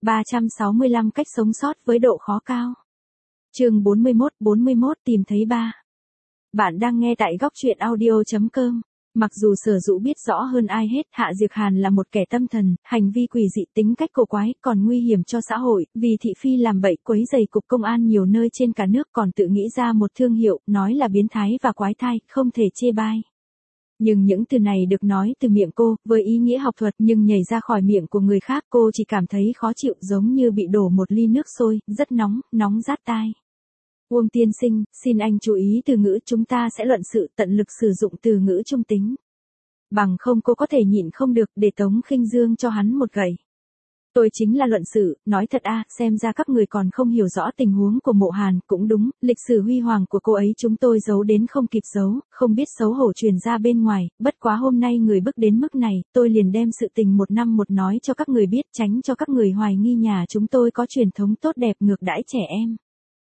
365 cách sống sót với độ khó cao. Chương 41 tìm thấy ba. Bạn đang nghe tại góc truyện audio.com. Mặc dù Sở Dũ biết rõ hơn ai hết Hạ Diệc Hàn là một kẻ tâm thần, hành vi quỷ dị, tính cách cổ quái, còn nguy hiểm cho xã hội, vì thị phi làm bậy quấy rầy cục công an nhiều nơi trên cả nước, còn tự nghĩ ra một thương hiệu, nói là biến thái và quái thai, không thể chê bai. Nhưng những từ này được nói từ miệng cô, với ý nghĩa học thuật nhưng nhảy ra khỏi miệng của người khác cô chỉ cảm thấy khó chịu, giống như bị đổ một ly nước sôi, rất nóng, nóng rát tai. Uông tiên sinh, xin anh chú ý từ ngữ, chúng ta sẽ luận sự, tận lực sử dụng từ ngữ trung tính. Bằng không cô có thể nhịn không được, để Tống Khinh Dương cho hắn một gậy. Tôi chính là luận sự, nói thật xem ra các người còn không hiểu rõ tình huống của Mộ Hàn, cũng đúng, lịch sử huy hoàng của cô ấy chúng tôi giấu đến không kịp giấu, không biết xấu hổ truyền ra bên ngoài, bất quá hôm nay người bức đến mức này, tôi liền đem sự tình một năm một nói cho các người biết, tránh cho các người hoài nghi nhà chúng tôi có truyền thống tốt đẹp ngược đãi trẻ em.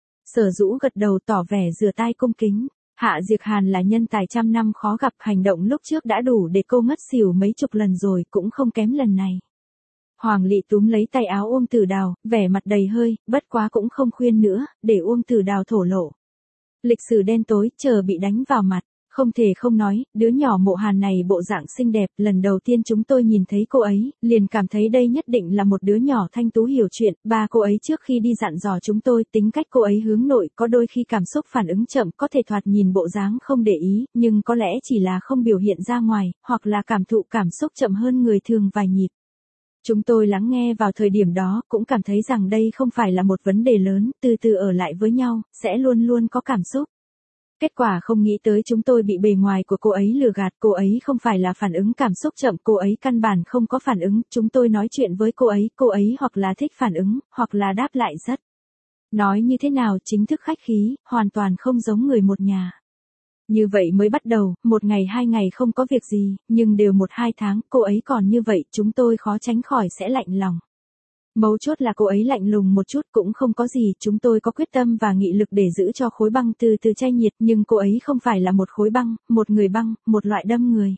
Sở Dũ gật đầu tỏ vẻ rửa tai cung kính. Hạ Diệc Hàn là nhân tài trăm năm khó gặp, hành động lúc trước đã đủ để cô ngất xỉu mấy chục lần rồi, cũng không kém lần này. Hoàng Lị túm lấy tay áo Uông Tử Đào, vẻ mặt đầy hơi, bất quá cũng không khuyên nữa, để Uông Tử Đào thổ lộ. Lịch sử đen tối, chờ bị đánh vào mặt. Không thể không nói, đứa nhỏ Mộ Hàn này bộ dạng xinh đẹp, lần đầu tiên chúng tôi nhìn thấy cô ấy, liền cảm thấy đây nhất định là một đứa nhỏ thanh tú hiểu chuyện, ba cô ấy trước khi đi dặn dò chúng tôi, tính cách cô ấy hướng nội, có đôi khi cảm xúc phản ứng chậm, có thể thoạt nhìn bộ dáng không để ý, nhưng có lẽ chỉ là không biểu hiện ra ngoài, hoặc là cảm thụ cảm xúc chậm hơn người thường vài nhịp. Chúng tôi lắng nghe vào thời điểm đó, cũng cảm thấy rằng đây không phải là một vấn đề lớn, từ từ ở lại với nhau, sẽ luôn luôn có cảm xúc. Kết quả không nghĩ tới chúng tôi bị bề ngoài của cô ấy lừa gạt, cô ấy không phải là phản ứng cảm xúc chậm, cô ấy căn bản không có phản ứng, chúng tôi nói chuyện với cô ấy hoặc là thích phản ứng, hoặc là đáp lại rất. Nói như thế nào, chính thức khách khí, hoàn toàn không giống người một nhà. Như vậy mới bắt đầu, một ngày hai ngày không có việc gì, nhưng đều 1-2 tháng, cô ấy còn như vậy, chúng tôi khó tránh khỏi sẽ lạnh lòng. Mấu chốt là cô ấy lạnh lùng một chút cũng không có gì, chúng tôi có quyết tâm và nghị lực để giữ cho khối băng từ từ chai nhiệt, nhưng cô ấy không phải là một khối băng, một người băng, một loại đâm người.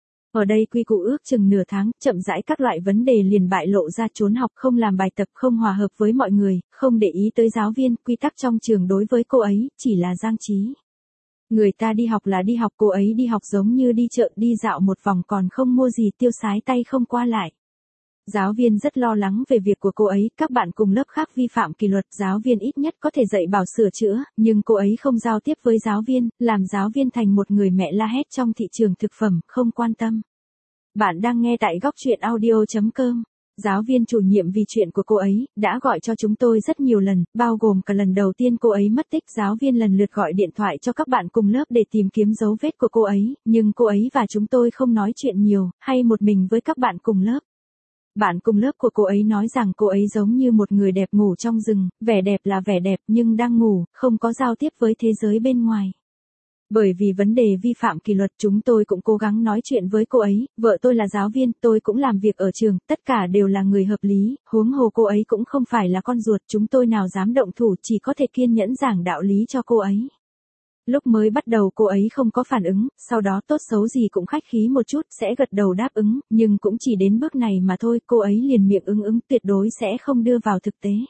Ở đây quy củ ước chừng nửa tháng, chậm rãi các loại vấn đề liền bại lộ ra, trốn học, không làm bài tập, không hòa hợp với mọi người, không để ý tới giáo viên, quy tắc trong trường đối với cô ấy, chỉ là giang trí. Người ta đi học là đi học, cô ấy đi học giống như đi chợ, đi dạo một vòng còn không mua gì, tiêu sái tay không qua lại. Giáo viên rất lo lắng về việc của cô ấy, các bạn cùng lớp khác vi phạm kỷ luật, giáo viên ít nhất có thể dạy bảo sửa chữa, nhưng cô ấy không giao tiếp với giáo viên, làm giáo viên thành một người mẹ la hét trong thị trường thực phẩm, không quan tâm. Bạn đang nghe tại góc truyện audio.com. Giáo viên chủ nhiệm vì chuyện của cô ấy, đã gọi cho chúng tôi rất nhiều lần, bao gồm cả lần đầu tiên cô ấy mất tích, giáo viên lần lượt gọi điện thoại cho các bạn cùng lớp để tìm kiếm dấu vết của cô ấy, nhưng cô ấy và chúng tôi không nói chuyện nhiều, hay một mình với các bạn cùng lớp. Bạn cùng lớp của cô ấy nói rằng cô ấy giống như một người đẹp ngủ trong rừng, vẻ đẹp là vẻ đẹp nhưng đang ngủ, không có giao tiếp với thế giới bên ngoài. Bởi vì vấn đề vi phạm kỷ luật chúng tôi cũng cố gắng nói chuyện với cô ấy, vợ tôi là giáo viên, tôi cũng làm việc ở trường, tất cả đều là người hợp lý, huống hồ cô ấy cũng không phải là con ruột, chúng tôi nào dám động thủ, chỉ có thể kiên nhẫn giảng đạo lý cho cô ấy. Lúc mới bắt đầu cô ấy không có phản ứng, sau đó tốt xấu gì cũng khách khí một chút, sẽ gật đầu đáp ứng, nhưng cũng chỉ đến bước này mà thôi, cô ấy liền miệng ứng tuyệt đối sẽ không đưa vào thực tế.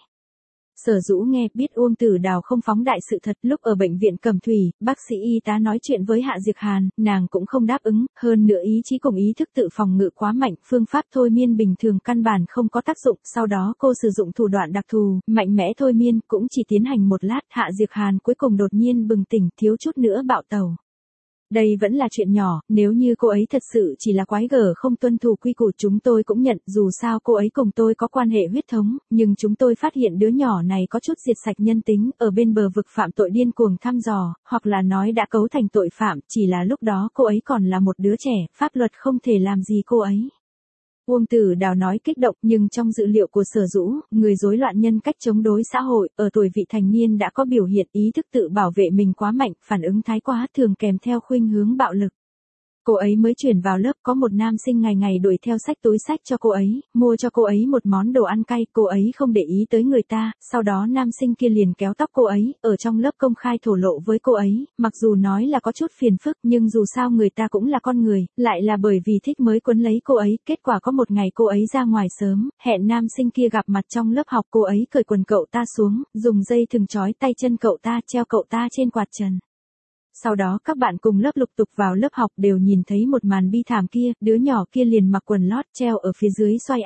Sở Dũ nghe biết Uông Tử Đào không phóng đại sự thật, lúc ở bệnh viện Cẩm Thủy, bác sĩ y tá nói chuyện với Hạ Diệc Hàn, nàng cũng không đáp ứng, hơn nữa ý chí cùng ý thức tự phòng ngự quá mạnh, phương pháp thôi miên bình thường căn bản không có tác dụng, sau đó cô sử dụng thủ đoạn đặc thù, mạnh mẽ thôi miên, cũng chỉ tiến hành một lát, Hạ Diệc Hàn cuối cùng đột nhiên bừng tỉnh, thiếu chút nữa bạo tẩu. Đây vẫn là chuyện nhỏ, nếu như cô ấy thật sự chỉ là quái gở không tuân thủ quy củ chúng tôi cũng nhận, dù sao cô ấy cùng tôi có quan hệ huyết thống, nhưng chúng tôi phát hiện đứa nhỏ này có chút diệt sạch nhân tính, ở bên bờ vực phạm tội điên cuồng thăm dò, hoặc là nói đã cấu thành tội phạm, chỉ là lúc đó cô ấy còn là một đứa trẻ, pháp luật không thể làm gì cô ấy. Uông Tử Đào nói kích động, nhưng trong dữ liệu của Sở Dũ, người rối loạn nhân cách chống đối xã hội, ở tuổi vị thành niên đã có biểu hiện ý thức tự bảo vệ mình quá mạnh, phản ứng thái quá thường kèm theo khuynh hướng bạo lực. Cô ấy mới chuyển vào lớp, có một nam sinh ngày ngày đuổi theo xách túi xách cho cô ấy, mua cho cô ấy một món đồ ăn cay, cô ấy không để ý tới người ta, sau đó nam sinh kia liền kéo tóc cô ấy, ở trong lớp công khai thổ lộ với cô ấy, mặc dù nói là có chút phiền phức nhưng dù sao người ta cũng là con người, lại là bởi vì thích mới quấn lấy cô ấy, kết quả có một ngày cô ấy ra ngoài sớm, hẹn nam sinh kia gặp mặt trong lớp học, cô ấy cởi quần cậu ta xuống, dùng dây thừng trói tay chân cậu ta, treo cậu ta trên quạt trần. Sau đó các bạn cùng lớp lục tục vào lớp học đều nhìn thấy một màn bi thảm kia, đứa nhỏ kia liền mặc quần lót treo ở phía dưới xoay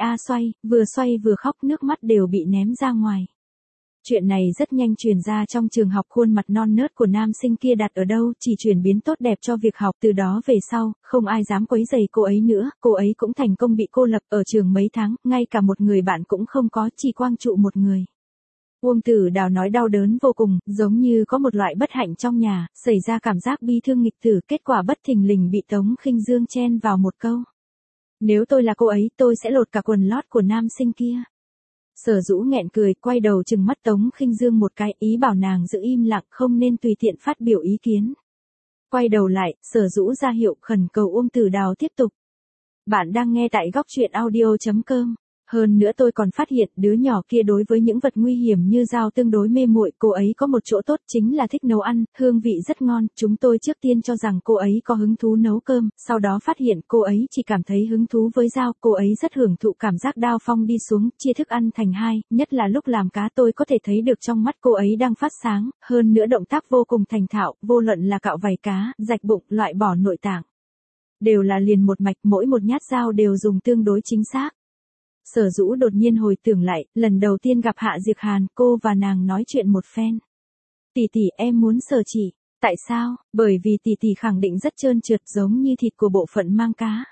xoay vừa khóc nước mắt đều bị ném ra ngoài. Chuyện này rất nhanh truyền ra trong trường học, khuôn mặt non nớt của nam sinh kia đặt ở đâu chỉ chuyển biến tốt đẹp cho việc học, từ đó về sau, không ai dám quấy rầy cô ấy nữa, cô ấy cũng thành công bị cô lập ở trường mấy tháng, ngay cả một người bạn cũng không có, chỉ quang trụ một người. Uông Tử Đào nói đau đớn vô cùng, giống như có một loại bất hạnh trong nhà, xảy ra cảm giác bi thương nghịch tử, kết quả bất thình lình bị Tống Khinh Dương chen vào một câu. Nếu tôi là cô ấy, tôi sẽ lột cả quần lót của nam sinh kia. Sở Dũ nghẹn cười, quay đầu trừng mắt Tống Khinh Dương một cái, ý bảo nàng giữ im lặng, không nên tùy tiện phát biểu ý kiến. Quay đầu lại, Sở Dũ ra hiệu khẩn cầu Uông Tử Đào tiếp tục. Bạn đang nghe tại góc truyện audio.com. Hơn nữa tôi còn phát hiện đứa nhỏ kia đối với những vật nguy hiểm như dao tương đối mê muội, cô ấy có một chỗ tốt chính là thích nấu ăn, hương vị rất ngon, chúng tôi trước tiên cho rằng cô ấy có hứng thú nấu cơm, sau đó phát hiện cô ấy chỉ cảm thấy hứng thú với dao, cô ấy rất hưởng thụ cảm giác đao phong đi xuống, chia thức ăn thành hai, nhất là lúc làm cá tôi có thể thấy được trong mắt cô ấy đang phát sáng, hơn nữa động tác vô cùng thành thạo, vô luận là cạo vảy cá, rạch bụng, loại bỏ nội tạng. Đều là liền một mạch, mỗi một nhát dao đều dùng tương đối chính xác. Sở Dũ đột nhiên hồi tưởng lại, lần đầu tiên gặp Hạ Diệc Hàn, cô và nàng nói chuyện một phen. Tỷ tỷ, em muốn Sở chị. Tại sao? Bởi vì tỷ tỷ khẳng định rất trơn trượt, giống như thịt của bộ phận mang cá.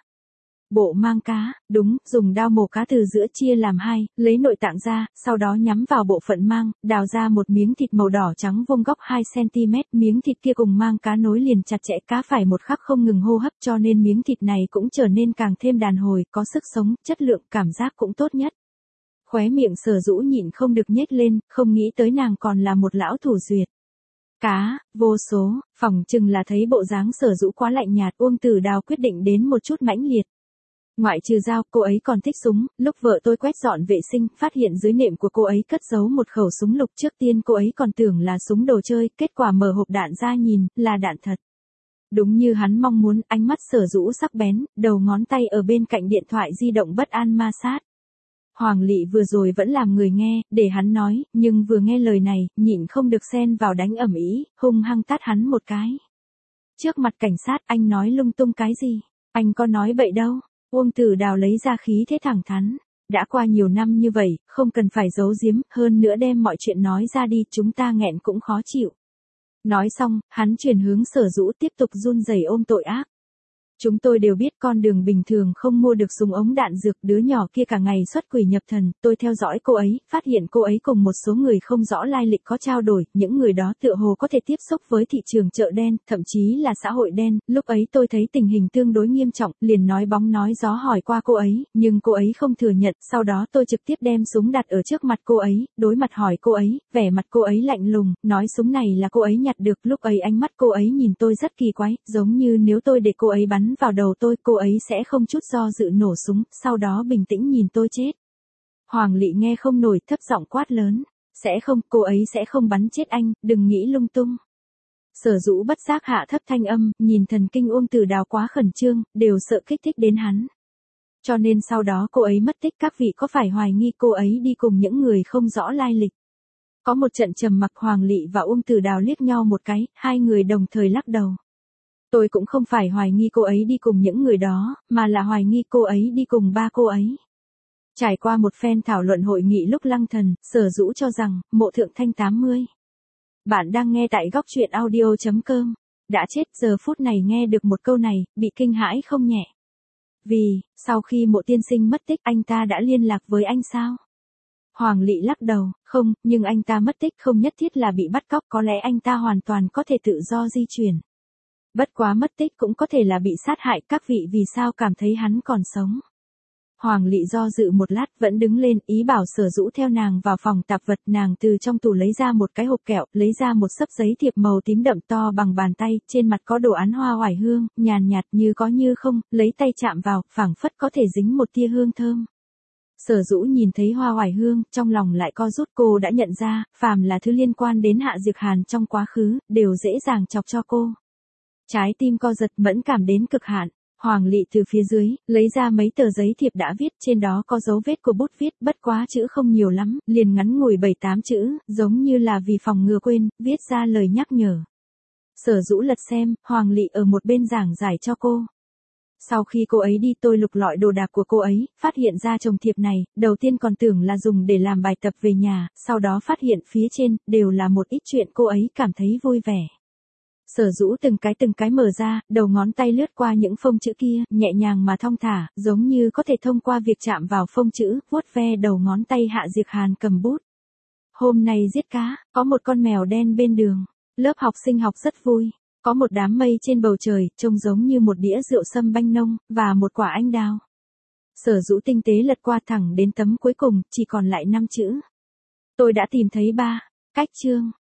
Bộ mang cá, đúng, dùng dao mổ cá từ giữa chia làm hai, lấy nội tạng ra, sau đó nhắm vào bộ phận mang, đào ra một miếng thịt màu đỏ trắng vuông góc 2 cm, miếng thịt kia cùng mang cá nối liền chặt chẽ, cá phải một khắc không ngừng hô hấp cho nên miếng thịt này cũng trở nên càng thêm đàn hồi, có sức sống, chất lượng, cảm giác cũng tốt nhất. Khóe miệng Sở Dũ nhịn không được nhếch lên, không nghĩ tới nàng còn là một lão thủ duyệt. Cá, vô số, phỏng chừng là thấy bộ dáng Sở Dũ quá lạnh nhạt, Uông Tử Đào quyết định đến một chút mãnh liệt. Ngoại trừ dao, cô ấy còn thích súng, lúc vợ tôi quét dọn vệ sinh, phát hiện dưới nệm của cô ấy cất giấu một khẩu súng lục, trước tiên cô ấy còn tưởng là súng đồ chơi, kết quả mở hộp đạn ra nhìn, là đạn thật. Đúng như hắn mong muốn, ánh mắt Sở Dũ sắc bén, đầu ngón tay ở bên cạnh điện thoại di động bất an ma sát. Hoàng Lị vừa rồi vẫn làm người nghe, để hắn nói, nhưng vừa nghe lời này, nhịn không được xen vào đánh ầm ĩ, hung hăng tát hắn một cái. Trước mặt cảnh sát, anh nói lung tung cái gì? Anh có nói bậy đâu. Uông Tử Đào lấy ra khí thế thẳng thắn. Đã qua nhiều năm như vậy, không cần phải giấu giếm, hơn nữa đem mọi chuyện nói ra đi, chúng ta nghẹn cũng khó chịu. Nói xong, hắn chuyển hướng Sở Dũ tiếp tục run rẩy ôm tội ác. Chúng tôi đều biết con đường bình thường không mua được súng ống đạn dược, đứa nhỏ kia cả ngày xuất quỷ nhập thần, tôi theo dõi cô ấy, phát hiện cô ấy cùng một số người không rõ lai lịch có trao đổi, những người đó tựa hồ có thể tiếp xúc với thị trường chợ đen, thậm chí là xã hội đen, lúc ấy tôi thấy tình hình tương đối nghiêm trọng, liền nói bóng nói gió hỏi qua cô ấy, nhưng cô ấy không thừa nhận, sau đó tôi trực tiếp đem súng đặt ở trước mặt cô ấy, đối mặt hỏi cô ấy, vẻ mặt cô ấy lạnh lùng, nói súng này là cô ấy nhặt được, lúc ấy ánh mắt cô ấy nhìn tôi rất kỳ quái, giống như nếu tôi để cô ấy bắn vào đầu tôi, cô ấy sẽ không chút do dự nổ súng, sau đó bình tĩnh nhìn tôi chết. Hoàng Lị nghe không nổi, thấp giọng quát lớn. Sẽ không, cô ấy sẽ không bắn chết anh, đừng nghĩ lung tung. Sở Dũ bất giác hạ thấp thanh âm, nhìn thần kinh Uông Tử Đào quá khẩn trương, đều sợ kích thích đến hắn. Cho nên sau đó cô ấy mất tích, các vị có phải hoài nghi cô ấy đi cùng những người không rõ lai lịch? Có một trận trầm mặc, Hoàng Lị và Uông Tử Đào liếc nhau một cái, hai người đồng thời lắc đầu. Tôi cũng không phải hoài nghi cô ấy đi cùng những người đó, mà là hoài nghi cô ấy đi cùng ba cô ấy. Trải qua một phen thảo luận hội nghị lúc Lăng Thần, Sở Dũ cho rằng, Mộ Thượng Thanh 80. Bạn đang nghe tại góc truyện audio.com. Đã chết, giờ phút này nghe được một câu này, bị kinh hãi không nhẹ. Vì, sau khi Mộ tiên sinh mất tích, anh ta đã liên lạc với anh sao? Hoàng Lị lắc đầu, không, nhưng anh ta mất tích không nhất thiết là bị bắt cóc, có lẽ anh ta hoàn toàn có thể tự do di chuyển. Bất quá mất tích cũng có thể là bị sát hại, các vị vì sao cảm thấy hắn còn sống? Hoàng Lị do dự một lát vẫn đứng lên, ý bảo Sở Dũ theo nàng vào phòng tạp vật. Nàng từ trong tủ lấy ra một cái hộp kẹo, lấy ra một xấp giấy thiệp màu tím đậm to bằng bàn tay, trên mặt có đồ án hoa oải hương, nhàn nhạt như có như không, lấy tay chạm vào, phảng phất có thể dính một tia hương thơm. Sở Dũ nhìn thấy hoa oải hương, trong lòng lại co rút. Cô đã nhận ra, phàm là thứ liên quan đến Hạ Diệc Hàn trong quá khứ, đều dễ dàng chọc cho cô. Trái tim co giật, mẫn cảm đến cực hạn. Hoàng Lị từ phía dưới, lấy ra mấy tờ giấy thiệp đã viết, trên đó có dấu vết của bút viết, bất quá chữ không nhiều lắm, liền ngắn ngủi 7-8 chữ, giống như là vì phòng ngừa quên, viết ra lời nhắc nhở. Sở Dũ lật xem, Hoàng Lị ở một bên giảng giải cho cô. Sau khi cô ấy đi tôi lục lọi đồ đạc của cô ấy, phát hiện ra chồng thiệp này, đầu tiên còn tưởng là dùng để làm bài tập về nhà, sau đó phát hiện phía trên, đều là một ít chuyện cô ấy cảm thấy vui vẻ. Sở Dũ từng cái mở ra, đầu ngón tay lướt qua những phông chữ kia, nhẹ nhàng mà thong thả, giống như có thể thông qua việc chạm vào phông chữ, vuốt ve đầu ngón tay. Hạ Diệc Hàn cầm bút. Hôm nay giết cá, có một con mèo đen bên đường, lớp học sinh học rất vui, có một đám mây trên bầu trời, trông giống như một đĩa rượu sâm banh nông, và một quả anh đào. Sở Dũ tinh tế lật qua thẳng đến tấm cuối cùng, chỉ còn lại 5 chữ. Tôi đã tìm thấy 3 cách chương.